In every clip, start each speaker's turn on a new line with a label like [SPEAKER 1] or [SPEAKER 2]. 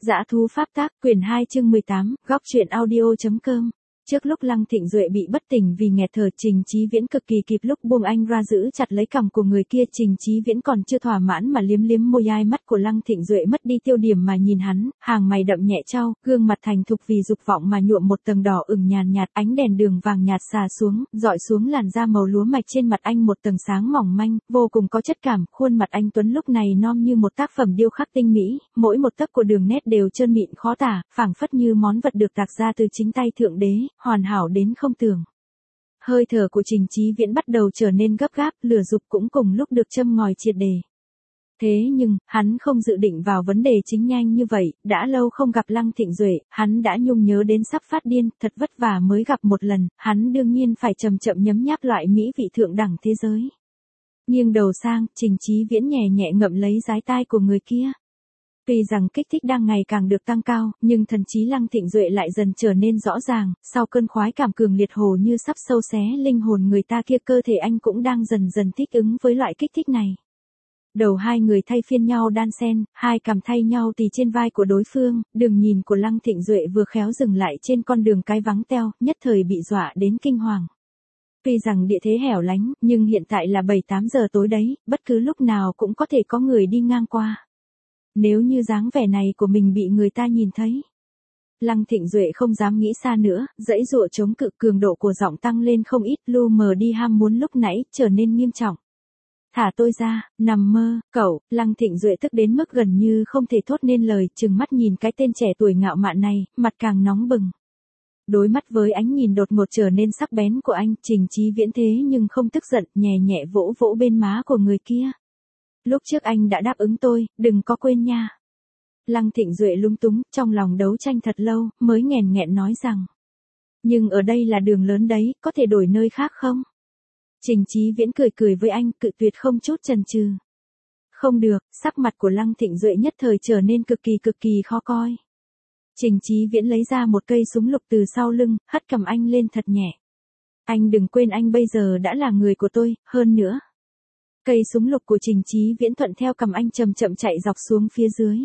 [SPEAKER 1] Dã thú pháp tác, quyển 2 chương 18, góc truyện audio.com. Trước lúc Lăng Thịnh Duệ bị bất tỉnh vì nghẹt thở, Trình Chí Viễn cực kỳ kịp lúc buông anh ra giữ chặt lấy cằm của người kia. Trình Chí Viễn còn chưa thỏa mãn mà liếm liếm môi, ai mắt của Lăng Thịnh Duệ mất đi tiêu điểm mà nhìn hắn, hàng mày đậm nhẹ trao, gương mặt thành thục vì dục vọng mà nhuộm một tầng đỏ ửng nhàn nhạt, ánh đèn đường vàng nhạt xà xuống, dọi xuống làn da màu lúa mạch trên mặt anh một tầng sáng mỏng manh, vô cùng có chất cảm. Khuôn mặt anh tuấn lúc này non như một tác phẩm điêu khắc tinh mỹ, mỗi một tấc của đường nét đều trơn mịn khó tả, phảng phất như món vật được tạc ra từ chính tay thượng đế, hoàn hảo đến không tưởng. Hơi thở của Trình Chí Viễn bắt đầu trở nên gấp gáp, lửa dục cũng cùng lúc được châm ngòi triệt đề. Thế nhưng, hắn không dự định vào vấn đề chính nhanh như vậy, đã lâu không gặp Lăng Thịnh Duệ, hắn đã nhung nhớ đến sắp phát điên, thật vất vả mới gặp một lần, hắn đương nhiên phải chậm chậm nhấm nháp loại mỹ vị thượng đẳng thế giới. Nghiêng đầu sang, Trình Chí Viễn nhẹ nhẹ ngậm lấy dái tai của người kia. Tuy rằng kích thích đang ngày càng được tăng cao, nhưng thần trí Lăng Thịnh Duệ lại dần trở nên rõ ràng, sau cơn khoái cảm cường liệt hồ như sắp sâu xé linh hồn người ta kia, cơ thể anh cũng đang dần dần thích ứng với loại kích thích này. Đầu hai người thay phiên nhau đan xen, hai cằm thay nhau tì trên vai của đối phương, đường nhìn của Lăng Thịnh Duệ vừa khéo dừng lại trên con đường cái vắng teo, nhất thời bị dọa đến kinh hoàng. Tuy rằng địa thế hẻo lánh, nhưng hiện tại là 7-8 giờ tối đấy, bất cứ lúc nào cũng có thể có người đi ngang qua. Nếu như dáng vẻ này của mình bị người ta nhìn thấy. Lăng Thịnh Duệ không dám nghĩ xa nữa, dãy dụa chống cự, cường độ của giọng tăng lên không ít, lu mờ đi ham muốn lúc nãy trở nên nghiêm trọng. Thả tôi ra, nằm mơ, cậu. Lăng Thịnh Duệ tức đến mức gần như không thể thốt nên lời, trừng mắt nhìn cái tên trẻ tuổi ngạo mạn này, mặt càng nóng bừng. Đối mắt với ánh nhìn đột ngột trở nên sắc bén của anh, Trình Chí Viễn thế nhưng không tức giận, nhẹ nhẹ vỗ vỗ bên má của người kia. Lúc trước anh đã đáp ứng tôi, đừng có quên nha. Lăng Thịnh Duệ lúng túng, trong lòng đấu tranh thật lâu, mới nghẹn nghẹn nói rằng. Nhưng ở đây là đường lớn đấy, có thể đổi nơi khác không? Trình Chí Viễn cười cười với anh, cự tuyệt không chút chần chừ. Không được, sắc mặt của Lăng Thịnh Duệ nhất thời trở nên cực kỳ khó coi. Trình Chí Viễn lấy ra một cây súng lục từ sau lưng, hất cầm anh lên thật nhẹ. Anh đừng quên anh bây giờ đã là người của tôi, hơn nữa. Cây súng lục của Trình Chí Viễn thuận theo cầm anh chậm chậm chạy dọc xuống phía dưới.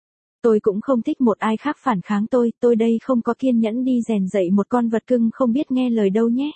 [SPEAKER 1] Tôi cũng không thích một ai khác phản kháng tôi đây không có kiên nhẫn đi rèn dạy một con vật cưng không biết nghe lời đâu nhé.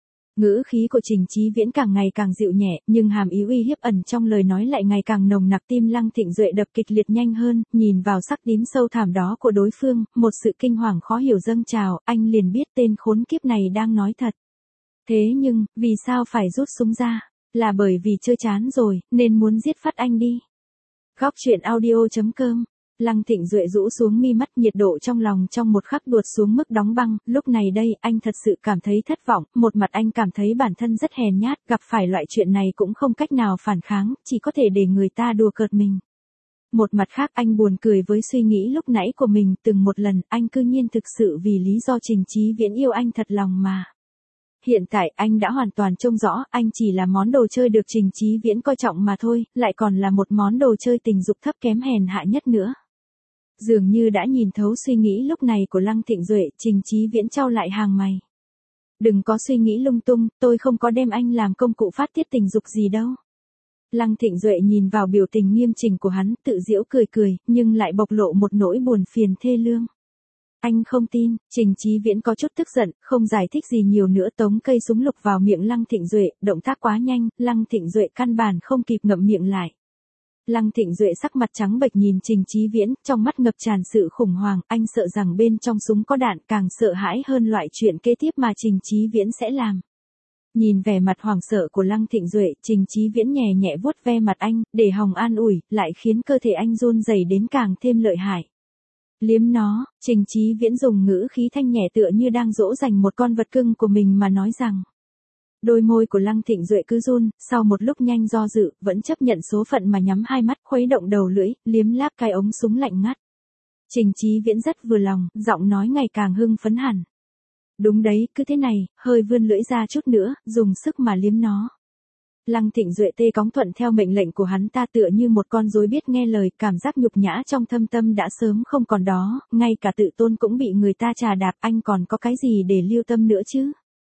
[SPEAKER 1] Ngữ khí của Trình Chí Viễn càng ngày càng dịu nhẹ, nhưng hàm ý uy hiếp ẩn trong lời nói lại ngày càng nồng nặc. Tim Lăng Thịnh Duệ đập kịch liệt nhanh hơn, nhìn vào sắc tím sâu thẳm đó của đối phương, một sự kinh hoàng khó hiểu dâng trào, anh liền biết tên khốn kiếp này đang nói thật. Thế nhưng, vì sao phải rút súng ra? Là bởi vì chơi chán rồi, nên muốn giết phát anh đi. Góc truyện audio.com. Lăng Thịnh Duệ rũ xuống mi mắt, nhiệt độ trong lòng trong một khắc đuột xuống mức đóng băng, lúc này đây, anh thật sự cảm thấy thất vọng, một mặt anh cảm thấy bản thân rất hèn nhát, gặp phải loại chuyện này cũng không cách nào phản kháng, chỉ có thể để người ta đùa cợt mình. Một mặt khác anh buồn cười với suy nghĩ lúc nãy của mình, từng một lần, anh cư nhiên thực sự vì lý do Trình Chí Viễn yêu anh thật lòng mà. Hiện tại anh đã hoàn toàn trông rõ, anh chỉ là món đồ chơi được Trình Chí Viễn coi trọng mà thôi, lại còn là một món đồ chơi tình dục thấp kém hèn hạ nhất nữa. Dường như đã nhìn thấu suy nghĩ lúc này của Lăng Thịnh Duệ, Trình Chí Viễn chau lại hàng mày. Đừng có suy nghĩ lung tung, tôi không có đem anh làm công cụ phát tiết tình dục gì đâu. Lăng Thịnh Duệ nhìn vào biểu tình nghiêm chỉnh của hắn, tự giễu cười, nhưng lại bộc lộ một nỗi buồn phiền thê lương. Anh không tin. Trình Chí Viễn có chút tức giận, không giải thích gì nhiều nữa, tống cây súng lục vào miệng Lăng Thịnh Duệ, động tác quá nhanh, Lăng Thịnh Duệ căn bản không kịp ngậm miệng lại. Lăng Thịnh Duệ sắc mặt trắng bệch nhìn Trình Chí Viễn, trong mắt ngập tràn sự khủng hoảng, anh sợ rằng bên trong súng có đạn, càng sợ hãi hơn loại chuyện kế tiếp mà Trình Chí Viễn sẽ làm. Nhìn vẻ mặt hoảng sợ của Lăng Thịnh Duệ, Trình Chí Viễn nhẹ nhẹ vuốt ve mặt anh, để hòng an ủi, lại khiến cơ thể anh run rẩy đến càng thêm lợi hại. Liếm nó. Trình Chí Viễn dùng ngữ khí thanh nhẹ tựa như đang dỗ dành một con vật cưng của mình mà nói rằng. Đôi môi của Lăng Thịnh Duệ cứ run, sau một lúc nhanh do dự, vẫn chấp nhận số phận mà nhắm hai mắt, khuấy động đầu lưỡi, liếm láp cái ống súng lạnh ngắt. Trình Chí Viễn rất vừa lòng, giọng nói ngày càng hưng phấn hẳn. Đúng đấy, cứ thế này, hơi vươn lưỡi ra chút nữa, dùng sức mà liếm nó. Lăng Thịnh Duệ tê cóng thuận theo mệnh lệnh của hắn ta, tựa như một con rối biết nghe lời, cảm giác nhục nhã trong thâm tâm đã sớm không còn đó, ngay cả tự tôn cũng bị người ta chà đạp, anh còn có cái gì để lưu tâm nữa chứ?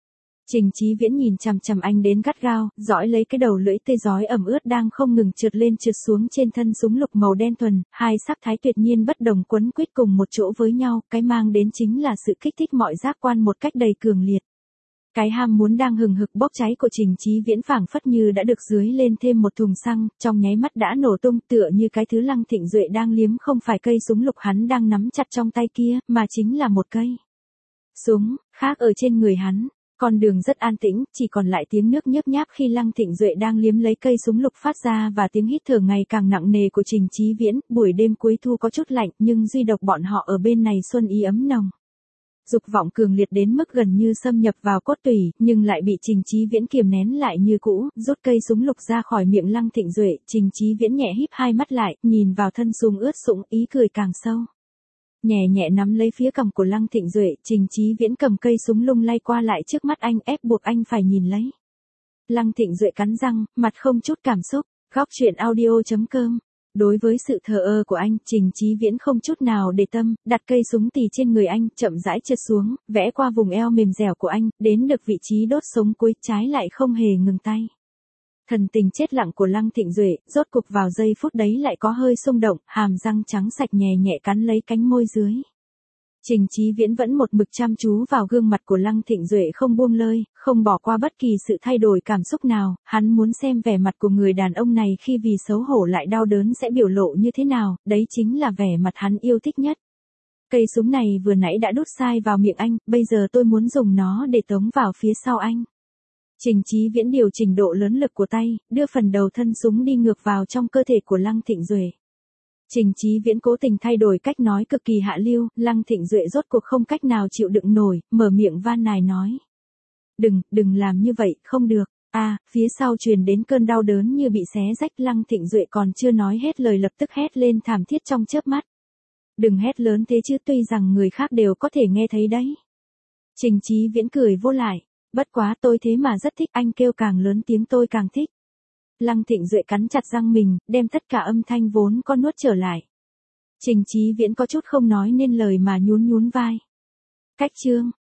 [SPEAKER 1] Trình Chí Viễn nhìn chằm chằm anh đến gắt gao, dõi lấy cái đầu lưỡi tê rói ẩm ướt đang không ngừng trượt lên trượt xuống trên thân súng lục màu đen thuần, hai sắc thái tuyệt nhiên bất đồng quấn quýt cùng một chỗ với nhau, cái mang đến chính là sự kích thích mọi giác quan một cách đầy cường liệt. Cái ham muốn đang hừng hực bốc cháy của Trình Chí Viễn phảng phất như đã được dưới lên thêm một thùng xăng, trong nháy mắt đã nổ tung, tựa như cái thứ Lăng Thịnh Duệ đang liếm không phải cây súng lục hắn đang nắm chặt trong tay kia, mà chính là một cây súng khác ở trên người hắn. Con đường rất an tĩnh, chỉ còn lại tiếng nước nhớp nháp khi Lăng Thịnh Duệ đang liếm lấy cây súng lục phát ra và tiếng hít thở ngày càng nặng nề của Trình Chí Viễn. Buổi đêm cuối thu có chút lạnh, nhưng duy độc bọn họ ở bên này xuân ý ấm nồng. Dục vọng cường liệt đến mức gần như xâm nhập vào cốt tủy, nhưng lại bị Trình Chí Viễn kiềm nén lại như cũ, rút cây súng lục ra khỏi miệng Lăng Thịnh Duệ. Trình Chí Viễn nhẹ híp hai mắt lại, nhìn vào thân súng ướt sũng, ý cười càng sâu. Nhẹ nhẹ nắm lấy phía cằm của Lăng Thịnh Duệ, Trình Chí Viễn cầm cây súng lung lay qua lại trước mắt anh, ép buộc anh phải nhìn lấy. Lăng Thịnh Duệ cắn răng, mặt không chút cảm xúc. Góc truyện audio.com. Đối với sự thờ ơ của anh, Trình Chí Viễn không chút nào để tâm, đặt cây súng tì trên người anh, chậm rãi trượt xuống, vẽ qua vùng eo mềm dẻo của anh, đến được vị trí đốt sống cuối, trái lại không hề ngừng tay. Thần tình chết lặng của Lăng Thịnh Duệ, rốt cục vào giây phút đấy lại có hơi xung động, hàm răng trắng sạch nhẹ nhẹ cắn lấy cánh môi dưới. Trình Chí Viễn vẫn một mực chăm chú vào gương mặt của Lăng Thịnh Duệ không buông lơi, không bỏ qua bất kỳ sự thay đổi cảm xúc nào, hắn muốn xem vẻ mặt của người đàn ông này khi vì xấu hổ lại đau đớn sẽ biểu lộ như thế nào, đấy chính là vẻ mặt hắn yêu thích nhất. Cây súng này vừa nãy đã đút sai vào miệng anh, bây giờ tôi muốn dùng nó để tống vào phía sau anh. Trình Chí Viễn điều chỉnh độ lớn lực của tay, đưa phần đầu thân súng đi ngược vào trong cơ thể của Lăng Thịnh Duệ. Trình Chí Viễn cố tình thay đổi cách nói cực kỳ hạ lưu, Lăng Thịnh Duệ rốt cuộc không cách nào chịu đựng nổi, mở miệng van nài nói. Đừng làm như vậy, không được. Phía sau truyền đến cơn đau đớn như bị xé rách, Lăng Thịnh Duệ còn chưa nói hết lời lập tức hét lên thảm thiết trong chớp mắt. Đừng hét lớn thế chứ, tuy rằng người khác đều có thể nghe thấy đấy. Trình Chí Viễn cười vô lại. Bất quá tôi thế mà rất thích, anh kêu càng lớn tiếng tôi càng thích. Lăng Thịnh Duệ cắn chặt răng mình, đem tất cả âm thanh vốn có nuốt trở lại. Trình Chí Viễn có chút không nói nên lời mà nhún nhún vai. Cách chương.